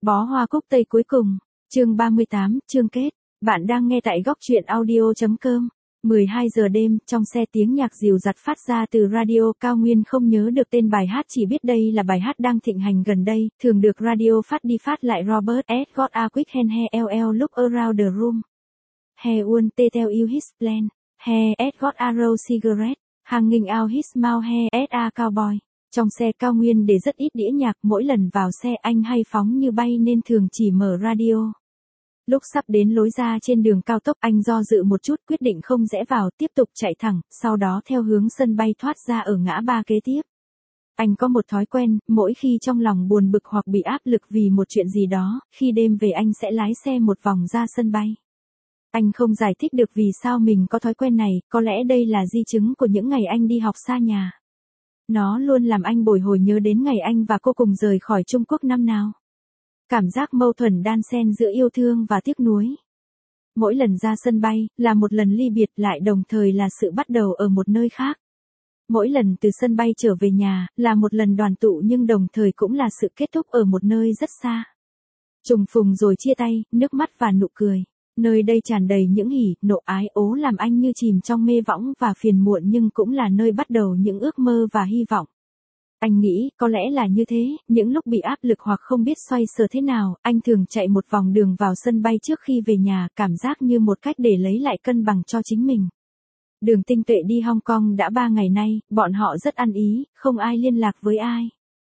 Bó hoa cúc tây cuối cùng, chương 38, chương kết. Bạn đang nghe tại góc truyện audio.com. 12 giờ đêm, trong xe tiếng nhạc dịu dặt phát ra từ radio. Cao Nguyên không nhớ được tên bài hát, chỉ biết đây là bài hát đang thịnh hành gần đây, thường được radio phát đi phát lại. Robert S. got a quick hand he ll look around the room. He won't tell you his plan. He S. got a roll cigarette, hanging out his mouth. He S. a cowboy. Trong xe Cao Nguyên để rất ít đĩa nhạc, mỗi lần vào xe anh hay phóng như bay nên thường chỉ mở radio. Lúc sắp đến lối ra trên đường cao tốc, anh do dự một chút, quyết định không rẽ vào, tiếp tục chạy thẳng, sau đó theo hướng sân bay thoát ra ở ngã ba kế tiếp. Anh có một thói quen, mỗi khi trong lòng buồn bực hoặc bị áp lực vì một chuyện gì đó, khi đêm về anh sẽ lái xe một vòng ra sân bay. Anh không giải thích được vì sao mình có thói quen này, có lẽ đây là di chứng của những ngày anh đi học xa nhà. Nó luôn làm anh bồi hồi nhớ đến ngày anh và cô cùng rời khỏi Trung Quốc năm nào. Cảm giác mâu thuẫn đan xen giữa yêu thương và tiếc nuối. Mỗi lần ra sân bay, là một lần ly biệt, lại đồng thời là sự bắt đầu ở một nơi khác. Mỗi lần từ sân bay trở về nhà, là một lần đoàn tụ nhưng đồng thời cũng là sự kết thúc ở một nơi rất xa. Trùng phùng rồi chia tay, nước mắt và nụ cười. Nơi đây tràn đầy những hỉ, nộ, ái ố làm anh như chìm trong mê võng và phiền muộn, nhưng cũng là nơi bắt đầu những ước mơ và hy vọng. Anh nghĩ, có lẽ là như thế, những lúc bị áp lực hoặc không biết xoay sở thế nào, anh thường chạy một vòng đường vào sân bay trước khi về nhà, cảm giác như một cách để lấy lại cân bằng cho chính mình. Đường Tinh Tuệ đi Hong Kong đã 3 ngày nay, bọn họ rất ăn ý, không ai liên lạc với ai.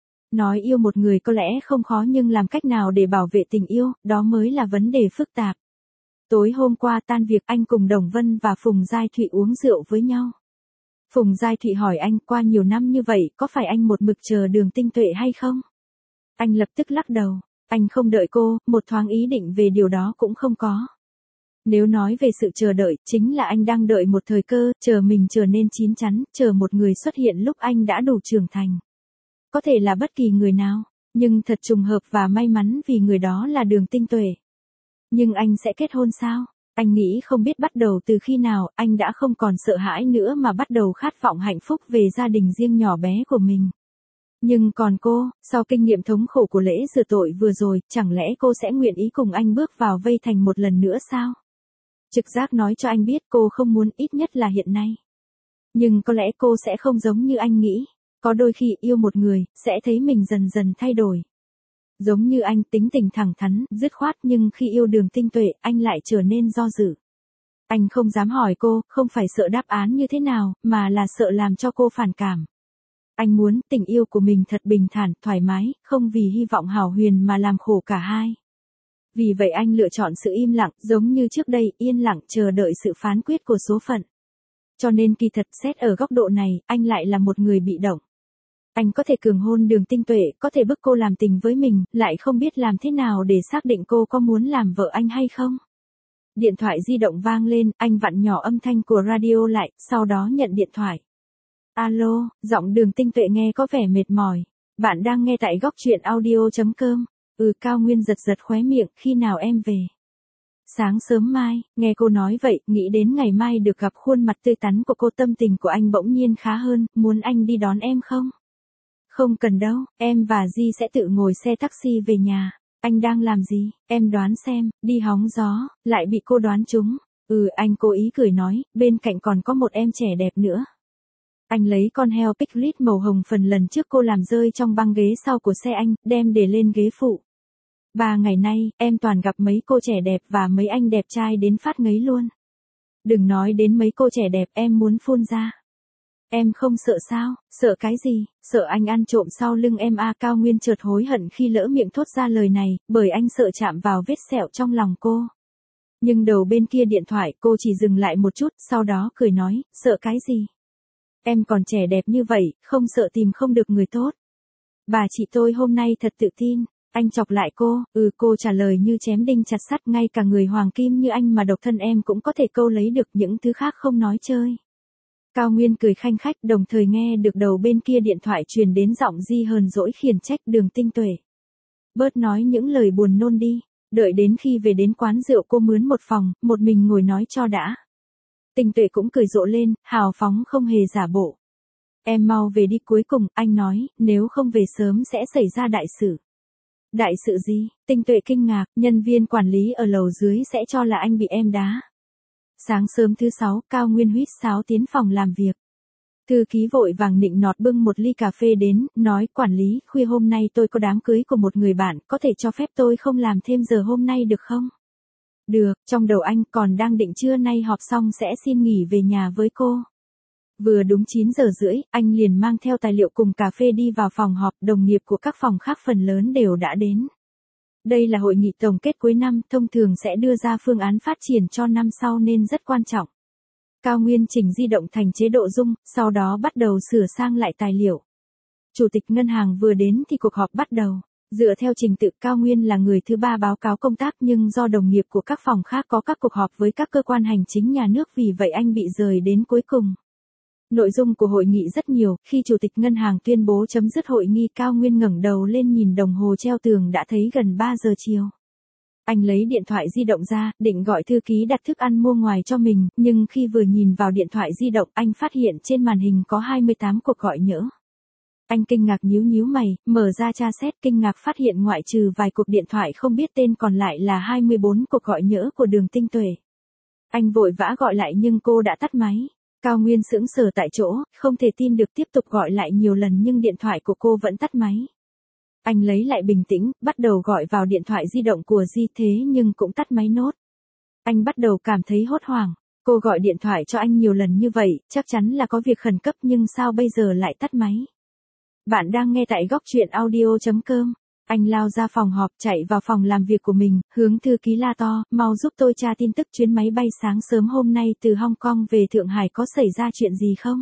Nói yêu một người có lẽ không khó, nhưng làm cách nào để bảo vệ tình yêu, đó mới là vấn đề phức tạp. Tối hôm qua tan việc, anh cùng Đồng Vân và Phùng Giai Thụy uống rượu với nhau. Phùng Giai Thụy hỏi anh, qua nhiều năm như vậy, có phải anh một mực chờ Đường Tinh Tuệ hay không? Anh lập tức lắc đầu, anh không đợi cô, một thoáng ý định về điều đó cũng không có. Nếu nói về sự chờ đợi, chính là anh đang đợi một thời cơ, chờ mình trở nên chín chắn, chờ một người xuất hiện lúc anh đã đủ trưởng thành. Có thể là bất kỳ người nào, nhưng thật trùng hợp và may mắn vì người đó là Đường Tinh Tuệ. Nhưng anh sẽ kết hôn sao? Anh nghĩ không biết bắt đầu từ khi nào, anh đã không còn sợ hãi nữa mà bắt đầu khát vọng hạnh phúc về gia đình riêng nhỏ bé của mình. Nhưng còn cô, sau kinh nghiệm thống khổ của lễ rửa tội vừa rồi, chẳng lẽ cô sẽ nguyện ý cùng anh bước vào vây thành một lần nữa sao? Trực giác nói cho anh biết cô không muốn, ít nhất là hiện nay. Nhưng có lẽ cô sẽ không giống như anh nghĩ. Có đôi khi yêu một người, sẽ thấy mình dần dần thay đổi. Giống như anh, tính tình thẳng thắn, dứt khoát, nhưng khi yêu Đường Tinh Tuệ, anh lại trở nên do dự. Anh không dám hỏi cô, không phải sợ đáp án như thế nào, mà là sợ làm cho cô phản cảm. Anh muốn tình yêu của mình thật bình thản, thoải mái, không vì hy vọng hão huyền mà làm khổ cả hai. Vì vậy anh lựa chọn sự im lặng, giống như trước đây, yên lặng chờ đợi sự phán quyết của số phận. Cho nên kỳ thật, xét ở góc độ này, anh lại là một người bị động. Anh có thể cường hôn Đường Tinh Tuệ, có thể bức cô làm tình với mình, lại không biết làm thế nào để xác định cô có muốn làm vợ anh hay không. Điện thoại di động vang lên, anh vặn nhỏ âm thanh của radio lại, sau đó nhận điện thoại. Alo, giọng Đường Tinh Tuệ nghe có vẻ mệt mỏi. Bạn đang nghe tại góc truyện audio.com. Cao Nguyên giật giật khóe miệng, khi nào em về? Sáng sớm mai. Nghe cô nói vậy, nghĩ đến ngày mai được gặp khuôn mặt tươi tắn của cô, tâm tình của anh bỗng nhiên khá hơn. Muốn anh đi đón em không? Không cần đâu, em và Di sẽ tự ngồi xe taxi về nhà. Anh đang làm gì? Em đoán xem, đi hóng gió, lại bị cô đoán trúng. Anh cố ý cười nói, bên cạnh còn có một em trẻ đẹp nữa. Anh lấy con heo picnic màu hồng phần lần trước cô làm rơi trong băng ghế sau của xe anh, đem để lên ghế phụ. 3 ngày nay, em toàn gặp mấy cô trẻ đẹp và mấy anh đẹp trai đến phát ngấy luôn. Đừng nói đến mấy cô trẻ đẹp, em muốn phun ra. Em không sợ sao? Sợ cái gì? Sợ anh ăn trộm sau lưng em à? Cao Nguyên chợt hối hận khi lỡ miệng thốt ra lời này, bởi anh sợ chạm vào vết sẹo trong lòng cô. Nhưng đầu bên kia điện thoại cô chỉ dừng lại một chút, sau đó cười nói, sợ cái gì? Em còn trẻ đẹp như vậy, không sợ tìm không được người tốt. Bà chị tôi hôm nay thật tự tin. Anh chọc lại cô, cô trả lời như chém đinh chặt sắt, ngay cả người hoàng kim như anh mà độc thân em cũng có thể câu lấy được, những thứ khác không nói chơi. Cao Nguyên cười khanh khách, đồng thời nghe được đầu bên kia điện thoại truyền đến giọng Di hờn dỗi khiển trách, Đường Tinh Tuệ. Bớt nói những lời buồn nôn đi, đợi đến khi về đến quán rượu cô mướn một phòng, một mình ngồi nói cho đã. Tinh Tuệ cũng cười rộ lên, hào phóng không hề giả bộ. Em mau về đi, cuối cùng, anh nói, nếu không về sớm sẽ xảy ra đại sự. Đại sự gì? Tinh Tuệ kinh ngạc, nhân viên quản lý ở lầu dưới sẽ cho là anh bị em đá. Sáng sớm thứ 6, Cao Nguyên huýt sáo tiến phòng làm việc. Thư ký vội vàng nịnh nọt bưng một ly cà phê đến, nói quản lý, khuya hôm nay tôi có đám cưới của một người bạn, có thể cho phép tôi không làm thêm giờ hôm nay được không? Được, trong đầu anh còn đang định trưa nay họp xong sẽ xin nghỉ về nhà với cô. Vừa đúng 9 giờ rưỡi, anh liền mang theo tài liệu cùng cà phê đi vào phòng họp, đồng nghiệp của các phòng khác phần lớn đều đã đến. Đây là hội nghị tổng kết cuối năm, thông thường sẽ đưa ra phương án phát triển cho năm sau nên rất quan trọng. Cao Nguyên chỉnh di động thành chế độ zoom, sau đó bắt đầu sửa sang lại tài liệu. Chủ tịch ngân hàng vừa đến thì cuộc họp bắt đầu. Dựa theo trình tự, Cao Nguyên là người thứ 3 báo cáo công tác nhưng do đồng nghiệp của các phòng khác có các cuộc họp với các cơ quan hành chính nhà nước vì vậy anh bị rời đến cuối cùng. Nội dung của hội nghị rất nhiều, khi chủ tịch ngân hàng tuyên bố chấm dứt hội nghị Cao Nguyên ngẩng đầu lên nhìn đồng hồ treo tường đã thấy gần 3 giờ chiều. Anh lấy điện thoại di động ra, định gọi thư ký đặt thức ăn mua ngoài cho mình, nhưng khi vừa nhìn vào điện thoại di động anh phát hiện trên màn hình có 28 cuộc gọi nhỡ. Anh kinh ngạc nhíu mày, mở ra tra xét kinh ngạc phát hiện ngoại trừ vài cuộc điện thoại không biết tên còn lại là 24 cuộc gọi nhỡ của Đường Tinh Tuệ. Anh vội vã gọi lại nhưng cô đã tắt máy. Cao Nguyên sững sờ tại chỗ, không thể tin được tiếp tục gọi lại nhiều lần nhưng điện thoại của cô vẫn tắt máy. Anh lấy lại bình tĩnh, bắt đầu gọi vào điện thoại di động của Di thế nhưng cũng tắt máy nốt. Anh bắt đầu cảm thấy hốt hoảng, cô gọi điện thoại cho anh nhiều lần như vậy, chắc chắn là có việc khẩn cấp nhưng sao bây giờ lại tắt máy. Bạn đang nghe tại góc truyện audio.com. Anh lao ra phòng họp chạy vào phòng làm việc của mình, hướng thư ký la to, mau giúp tôi tra tin tức chuyến máy bay sáng sớm hôm nay từ Hong Kong về Thượng Hải có xảy ra chuyện gì không?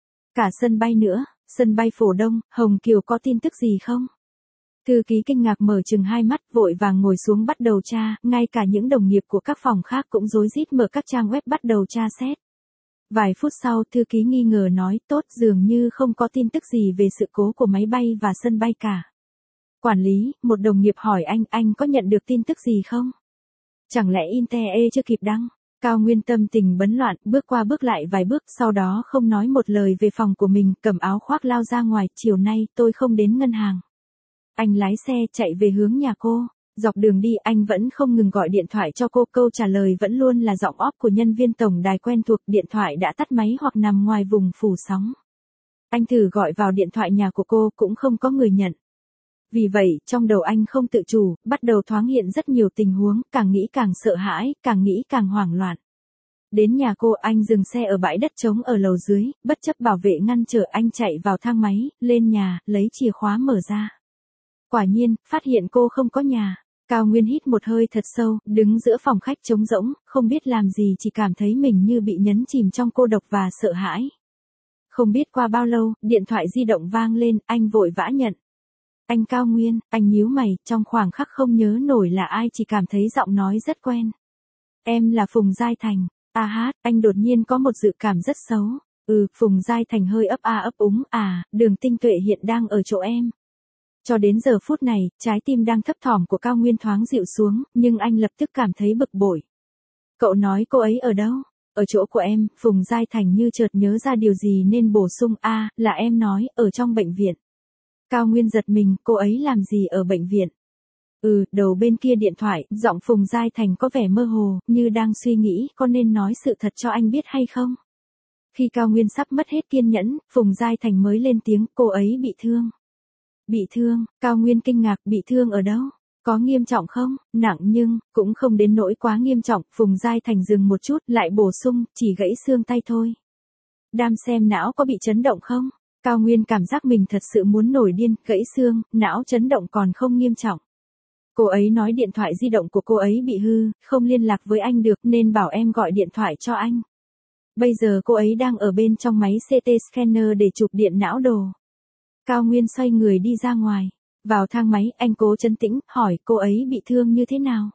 Cả sân bay nữa, sân bay Phổ Đông, Hồng Kiều có tin tức gì không? Thư ký kinh ngạc mở trừng hai mắt vội vàng ngồi xuống bắt đầu tra, ngay cả những đồng nghiệp của các phòng khác cũng rối rít mở các trang web bắt đầu tra xét. Vài phút sau thư ký nghi ngờ nói tốt dường như không có tin tức gì về sự cố của máy bay và sân bay cả. Quản lý, một đồng nghiệp hỏi anh có nhận được tin tức gì không? Chẳng lẽ Inte chưa kịp đăng? Cao Nguyên tâm tình bấn loạn, bước qua bước lại vài bước sau đó không nói một lời về phòng của mình, cầm áo khoác lao ra ngoài, chiều nay tôi không đến ngân hàng. Anh lái xe chạy về hướng nhà cô. Dọc đường đi anh vẫn không ngừng gọi điện thoại cho cô, câu trả lời vẫn luôn là giọng off của nhân viên tổng đài quen thuộc, điện thoại đã tắt máy hoặc nằm ngoài vùng phủ sóng. Anh thử gọi vào điện thoại nhà của cô cũng không có người nhận. Vì vậy, trong đầu anh không tự chủ, bắt đầu thoáng hiện rất nhiều tình huống, càng nghĩ càng sợ hãi, càng nghĩ càng hoảng loạn. Đến nhà cô anh dừng xe ở bãi đất trống ở lầu dưới, bất chấp bảo vệ ngăn trở anh chạy vào thang máy, lên nhà, lấy chìa khóa mở ra. Quả nhiên, phát hiện cô không có nhà. Cao Nguyên hít một hơi thật sâu, đứng giữa phòng khách trống rỗng, không biết làm gì chỉ cảm thấy mình như bị nhấn chìm trong cô độc và sợ hãi. Không biết qua bao lâu, điện thoại di động vang lên, anh vội vã nhận. Anh Cao Nguyên, anh nhíu mày, trong khoảng khắc không nhớ nổi là ai chỉ cảm thấy giọng nói rất quen. Em là Phùng Giai Thành. Anh đột nhiên có một dự cảm rất xấu. Phùng Giai Thành hơi ấp ấp úng, Đường Tinh Tuệ hiện đang ở chỗ em. Cho đến giờ phút này, trái tim đang thấp thỏm của Cao Nguyên thoáng dịu xuống, nhưng anh lập tức cảm thấy bực bội. Cậu nói cô ấy ở đâu? Ở chỗ của em, Phùng Giai Thành như chợt nhớ ra điều gì nên bổ sung, là em nói, ở trong bệnh viện. Cao Nguyên giật mình, cô ấy làm gì ở bệnh viện? Đầu bên kia điện thoại, giọng Phùng Giai Thành có vẻ mơ hồ, như đang suy nghĩ có nên nói sự thật cho anh biết hay không? Khi Cao Nguyên sắp mất hết kiên nhẫn, Phùng Giai Thành mới lên tiếng, cô ấy bị thương. Bị thương, Cao Nguyên kinh ngạc, bị thương ở đâu? Có nghiêm trọng không? Nặng nhưng, cũng không đến nỗi quá nghiêm trọng, Phùng Giai Thành dừng một chút, lại bổ sung, chỉ gãy xương tay thôi. Đam xem não có bị chấn động không? Cao Nguyên cảm giác mình thật sự muốn nổi điên, gãy xương, não chấn động còn không nghiêm trọng. Cô ấy nói điện thoại di động của cô ấy bị hư, không liên lạc với anh được nên bảo em gọi điện thoại cho anh. Bây giờ cô ấy đang ở bên trong máy CT scanner để chụp điện não đồ. Cao Nguyên xoay người đi ra ngoài. Vào thang máy, anh cố trấn tĩnh, hỏi cô ấy bị thương như thế nào?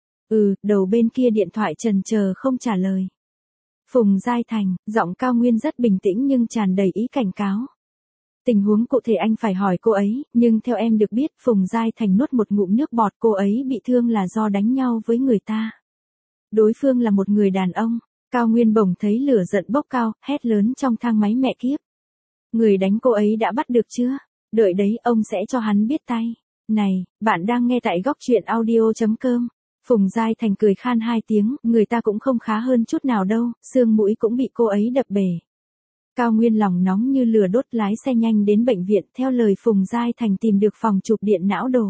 Đầu bên kia điện thoại chần chờ không trả lời. Phùng Giai Thành, giọng Cao Nguyên rất bình tĩnh nhưng tràn đầy ý cảnh cáo. Tình huống cụ thể anh phải hỏi cô ấy, nhưng theo em được biết, Phùng Giai Thành nuốt một ngụm nước bọt, cô ấy bị thương là do đánh nhau với người ta. Đối phương là một người đàn ông. Cao Nguyên bỗng thấy lửa giận bốc cao, hét lớn trong thang máy, mẹ kiếp. Người đánh cô ấy đã bắt được chưa? Đợi đấy, ông sẽ cho hắn biết tay. Này, bạn đang nghe tại góc chuyện audio.com. Phùng Giai Thành cười khan hai tiếng, người ta cũng không khá hơn chút nào đâu, xương mũi cũng bị cô ấy đập bể. Cao Nguyên lòng nóng như lửa đốt lái xe nhanh đến bệnh viện, theo lời Phùng Giai Thành tìm được phòng chụp điện não đồ.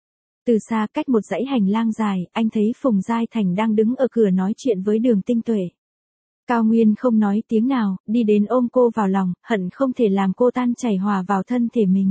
Từ xa cách một dãy hành lang dài, anh thấy Phùng Giai Thành đang đứng ở cửa nói chuyện với Đường Tinh Tuệ. Cao Nguyên không nói tiếng nào, đi đến ôm cô vào lòng, hận không thể làm cô tan chảy hòa vào thân thể mình.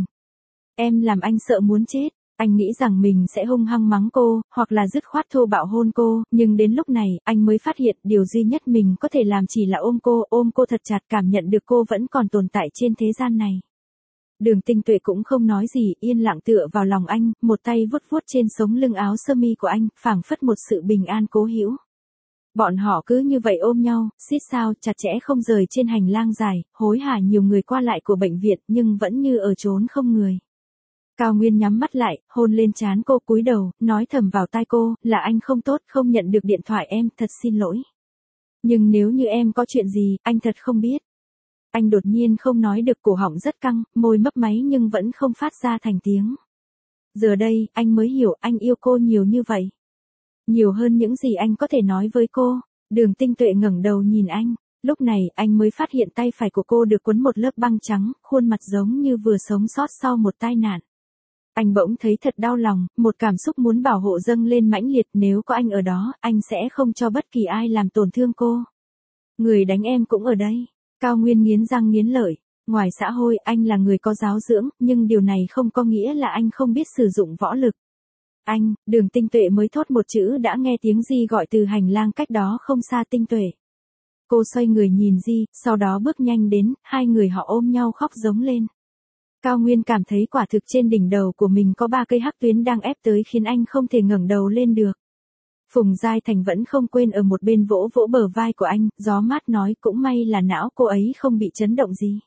Em làm anh sợ muốn chết, anh nghĩ rằng mình sẽ hung hăng mắng cô, hoặc là dứt khoát thô bạo hôn cô, nhưng đến lúc này, anh mới phát hiện điều duy nhất mình có thể làm chỉ là ôm cô thật chặt, cảm nhận được cô vẫn còn tồn tại trên thế gian này. Đường Tinh Tuệ cũng không nói gì, yên lặng tựa vào lòng anh, một tay vuốt vuốt trên sống lưng áo sơ mi của anh, phảng phất một sự bình an cố hữu. Bọn họ cứ như vậy ôm nhau, xít sao, chặt chẽ không rời trên hành lang dài, hối hả nhiều người qua lại của bệnh viện nhưng vẫn như ở chốn không người. Cao Nguyên nhắm mắt lại, hôn lên trán cô, cúi đầu, nói thầm vào tai cô, là anh không tốt, không nhận được điện thoại em, thật xin lỗi. Nhưng nếu như em có chuyện gì, anh thật không biết. Anh đột nhiên không nói được, cổ họng rất căng, môi mấp máy nhưng vẫn không phát ra thành tiếng. Giờ đây, anh mới hiểu anh yêu cô nhiều như vậy. Nhiều hơn những gì anh có thể nói với cô. Đường Tinh Tuệ ngẩng đầu nhìn anh. Lúc này, anh mới phát hiện tay phải của cô được quấn một lớp băng trắng, khuôn mặt giống như vừa sống sót sau một tai nạn. Anh bỗng thấy thật đau lòng, một cảm xúc muốn bảo hộ dâng lên mãnh liệt, nếu có anh ở đó, anh sẽ không cho bất kỳ ai làm tổn thương cô. Người đánh em cũng ở đây. Cao Nguyên nghiến răng nghiến lợi. Ngoài xã hội, anh là người có giáo dưỡng, nhưng điều này không có nghĩa là anh không biết sử dụng võ lực. Anh, Đường Tinh Tuệ mới thốt một chữ đã nghe tiếng Di gọi từ hành lang cách đó không xa. Tinh Tuệ. Cô xoay người nhìn Di, sau đó bước nhanh đến, hai người họ ôm nhau khóc giống lên. Cao Nguyên cảm thấy quả thực trên đỉnh đầu của mình có 3 cây hắc tuyến đang ép tới khiến anh không thể ngẩng đầu lên được. Phùng Giai Thành vẫn không quên ở một bên vỗ vỗ bờ vai của anh, gió mát nói cũng may là não cô ấy không bị chấn động gì.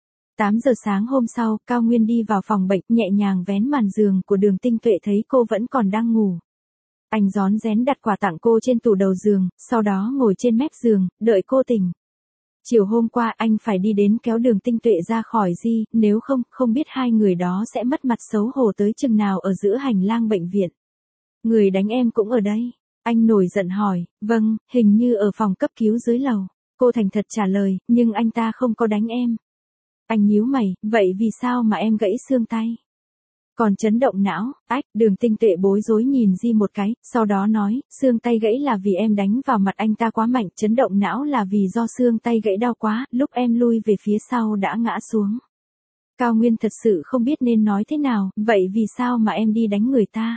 8 giờ sáng hôm sau, Cao Nguyên đi vào phòng bệnh, nhẹ nhàng vén màn giường của Đường Tinh Tuệ, thấy cô vẫn còn đang ngủ. Anh rón rén đặt quà tặng cô trên tủ đầu giường, sau đó ngồi trên mép giường, đợi cô tỉnh. Chiều hôm qua anh phải đi đến kéo Đường Tinh Tuệ ra khỏi Di, nếu không biết hai người đó sẽ mất mặt xấu hổ tới chừng nào ở giữa hành lang bệnh viện. Người đánh em cũng ở đây. Anh nổi giận hỏi, vâng, hình như ở phòng cấp cứu dưới lầu. Cô thành thật trả lời, nhưng anh ta không có đánh em. Anh nhíu mày, vậy vì sao mà em gãy xương tay? Còn chấn động não, Đường Tinh Tuệ bối rối nhìn Di một cái, sau đó nói, xương tay gãy là vì em đánh vào mặt anh ta quá mạnh, chấn động não là vì do xương tay gãy đau quá, lúc em lui về phía sau đã ngã xuống. Cao Nguyên thật sự không biết nên nói thế nào, vậy vì sao mà em đi đánh người ta?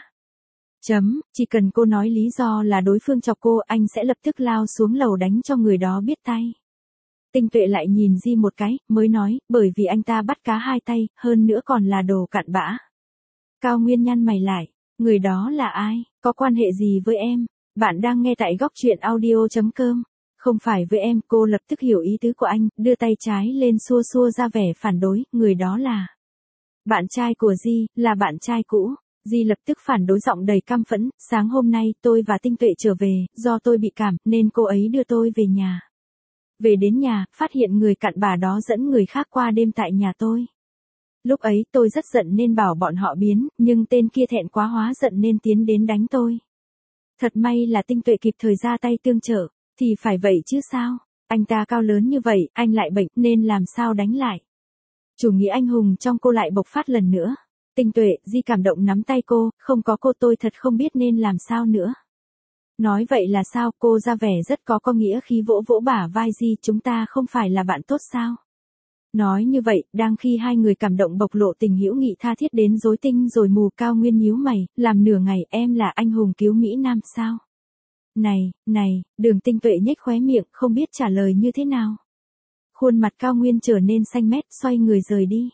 Chỉ cần cô nói lý do là đối phương chọc cô, anh sẽ lập tức lao xuống lầu đánh cho người đó biết tay. Tinh Tuệ lại nhìn Di một cái, mới nói, bởi vì anh ta bắt cá hai tay, hơn nữa còn là đồ cặn bã. Cao Nguyên nhăn mày lại, người đó là ai, có quan hệ gì với em? Bạn đang nghe tại góc chuyện audio.com. Không phải với em, cô lập tức hiểu ý tứ của anh, đưa tay trái lên xua xua ra vẻ phản đối, người đó là bạn trai của Di, là bạn trai cũ. Di lập tức phản đối giọng đầy căm phẫn, sáng hôm nay tôi và Tinh Tuệ trở về, do tôi bị cảm, nên cô ấy đưa tôi về nhà. Về đến nhà, phát hiện người cặn bã đó dẫn người khác qua đêm tại nhà tôi. Lúc ấy tôi rất giận nên bảo bọn họ biến, nhưng tên kia thẹn quá hóa giận nên tiến đến đánh tôi. Thật may là Tinh Tuệ kịp thời ra tay tương trợ, thì phải vậy chứ sao, anh ta cao lớn như vậy, anh lại bệnh nên làm sao đánh lại. Chủ nghĩa anh hùng trong cô lại bộc phát lần nữa. Tinh Tuệ, Di cảm động nắm tay cô, không có cô tôi thật không biết nên làm sao nữa. Nói vậy là sao, cô ra vẻ rất có nghĩa khí vỗ vỗ bả vai Di, chúng ta không phải là bạn tốt sao? Nói như vậy, đang khi hai người cảm động bộc lộ tình hữu nghị tha thiết đến rối tinh rồi mù. Cao Nguyên nhíu mày, làm nửa ngày, em là anh hùng cứu Mỹ Nam sao? Này, Đường Tinh Tuệ nhếch khóe miệng, không biết trả lời như thế nào. Khuôn mặt Cao Nguyên trở nên xanh mét, xoay người rời đi.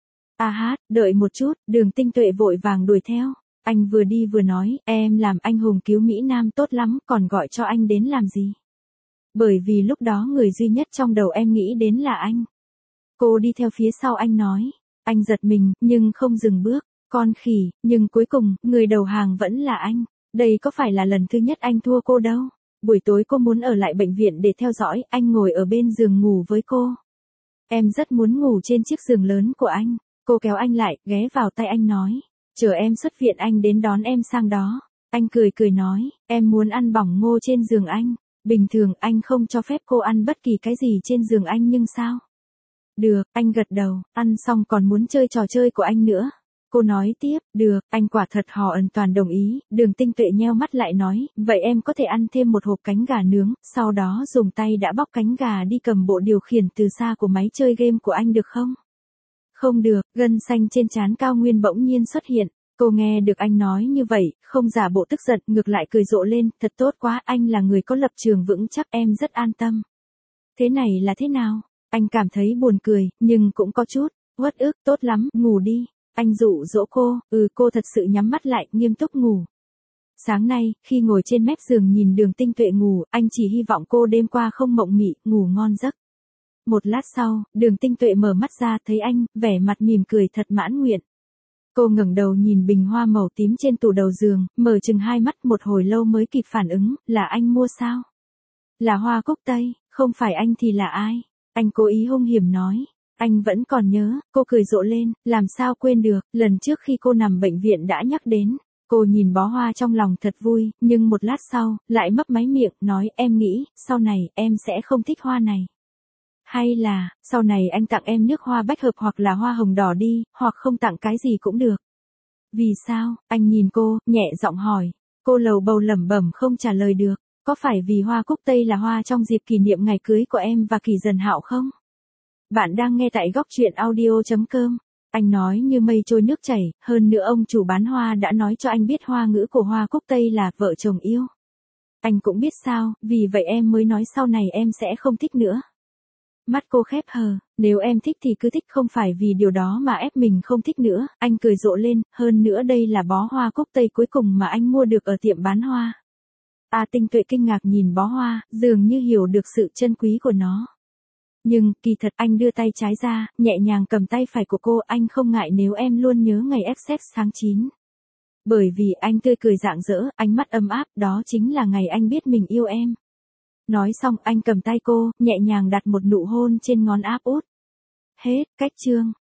Đợi một chút, Đường Tinh Tuệ vội vàng đuổi theo. Anh vừa đi vừa nói, em làm anh hùng cứu Mỹ Nam tốt lắm, còn gọi cho anh đến làm gì? Bởi vì lúc đó người duy nhất trong đầu em nghĩ đến là anh. Cô đi theo phía sau anh nói. Anh giật mình, nhưng không dừng bước. Con khỉ, nhưng cuối cùng, người đầu hàng vẫn là anh. Đây có phải là lần thứ nhất anh thua cô đâu. Buổi tối cô muốn ở lại bệnh viện để theo dõi, anh ngồi ở bên giường ngủ với cô. Em rất muốn ngủ trên chiếc giường lớn của anh. Cô kéo anh lại, ghé vào tay anh nói. chờ em xuất viện anh đến đón em sang đó. Anh cười cười nói, em muốn ăn bỏng ngô trên giường anh. Bình thường anh không cho phép cô ăn bất kỳ cái gì trên giường anh nhưng sao? Được, anh gật đầu, ăn xong còn muốn chơi trò chơi của anh nữa. Cô nói tiếp, được, anh quả thật hoàn toàn đồng ý. Đường Tinh Tuệ nheo mắt lại nói, vậy em có thể ăn thêm một hộp cánh gà nướng, sau đó dùng tay đã bóc cánh gà đi cầm bộ điều khiển từ xa của máy chơi game của anh được không? Không được, gân xanh trên trán Cao Nguyên bỗng nhiên xuất hiện. Cô nghe được anh nói như vậy, không giả bộ tức giận, ngược lại cười rộ lên, thật tốt quá, anh là người có lập trường vững chắc, em rất an tâm. Thế này là thế nào? Anh cảm thấy buồn cười, nhưng cũng có chút uất ức, tốt lắm, ngủ đi. Anh dụ dỗ cô, cô thật sự nhắm mắt lại, nghiêm túc ngủ. Sáng nay, khi ngồi trên mép giường nhìn Đường Tinh Tuệ ngủ, anh chỉ hy vọng cô đêm qua không mộng mị, ngủ ngon giấc. Một lát sau, Đường Tinh Tuệ mở mắt ra thấy anh, vẻ mặt mỉm cười thật mãn nguyện. Cô ngẩng đầu nhìn bình hoa màu tím trên tủ đầu giường, mở chừng hai mắt một hồi lâu mới kịp phản ứng, là anh mua sao? Là hoa cúc tây, không phải anh thì là ai? Anh cố ý hung hiểm nói. Anh vẫn còn nhớ, cô cười rộ lên, làm sao quên được, lần trước khi cô nằm bệnh viện đã nhắc đến. Cô nhìn bó hoa trong lòng thật vui, nhưng một lát sau, lại mấp máy miệng, nói em nghĩ, sau này, em sẽ không thích hoa này. Hay là, sau này anh tặng em nước hoa bách hợp hoặc là hoa hồng đỏ đi, hoặc không tặng cái gì cũng được. Vì sao? Anh nhìn cô, nhẹ giọng hỏi. Cô lầu bầu lẩm bẩm không trả lời được. Có phải vì hoa cúc tây là hoa trong dịp kỷ niệm ngày cưới của em và Kỳ Dần Hạo không? Bạn đang nghe tại góc truyện audio.com. Anh nói như mây trôi nước chảy, hơn nữa ông chủ bán hoa đã nói cho anh biết hoa ngữ của hoa cúc tây là vợ chồng yêu. Anh cũng biết sao, vì vậy em mới nói sau này em sẽ không thích nữa. Mắt cô khép hờ, nếu em thích thì cứ thích, không phải vì điều đó mà ép mình không thích nữa. Anh cười rộ lên, hơn nữa đây là bó hoa cúc tây cuối cùng mà anh mua được ở tiệm bán hoa. Tinh Tuệ kinh ngạc nhìn bó hoa, dường như hiểu được sự chân quý của nó. Nhưng, kỳ thật, anh đưa tay trái ra, nhẹ nhàng cầm tay phải của cô, anh không ngại nếu em luôn nhớ ngày F tháng 9. Bởi vì anh tươi cười rạng rỡ, ánh mắt ấm áp, đó chính là ngày anh biết mình yêu em. Nói xong, anh cầm tay cô, nhẹ nhàng đặt một nụ hôn trên ngón áp út. Hết, cách chương.